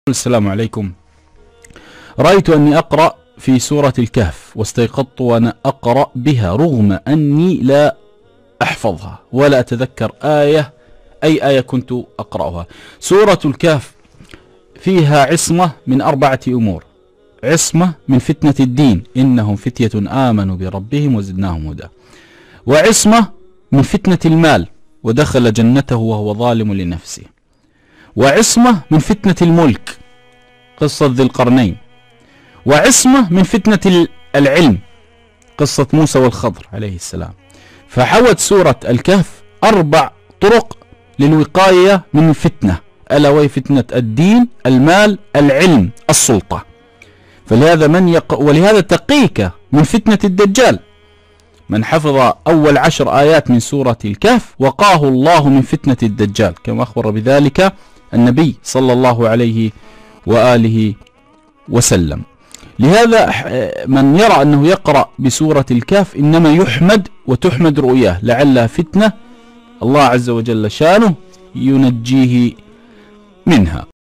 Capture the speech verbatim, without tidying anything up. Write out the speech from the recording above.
السلام عليكم. رأيت أني أقرأ في سورة الكهف واستيقظت وأنا أقرأ بها رغم أني لا أحفظها ولا أتذكر آية أي آية كنت أقرأها. سورة الكهف فيها عصمة من أربعة أمور: عصمة من فتنة الدين، إنهم فتية آمنوا بربهم وزدناهم هدى، وعصمة من فتنة المال ودخل جنته وهو ظالم لنفسه، وعصمة من فتنة الملك قصة ذي القرنين، وعصمة من فتنة العلم قصة موسى والخضر عليه السلام. فحوت سورة الكهف أربع طرق للوقاية من الفتنة، ألا وهي فتنة الدين، المال، العلم، السلطة. فلهذا من يق... ولهذا تقيك من فتنة الدجال. من حفظ أول عشر آيات من سورة الكهف وقاه الله من فتنة الدجال، كما أخبر بذلك النبي صلى الله عليه وآله وسلم. لهذا من يرى أنه يقرأ بسورة الكهف إنما يحمد وتحمد رؤياه، لعلها فتنة الله عز وجل شانه ينجيه منها.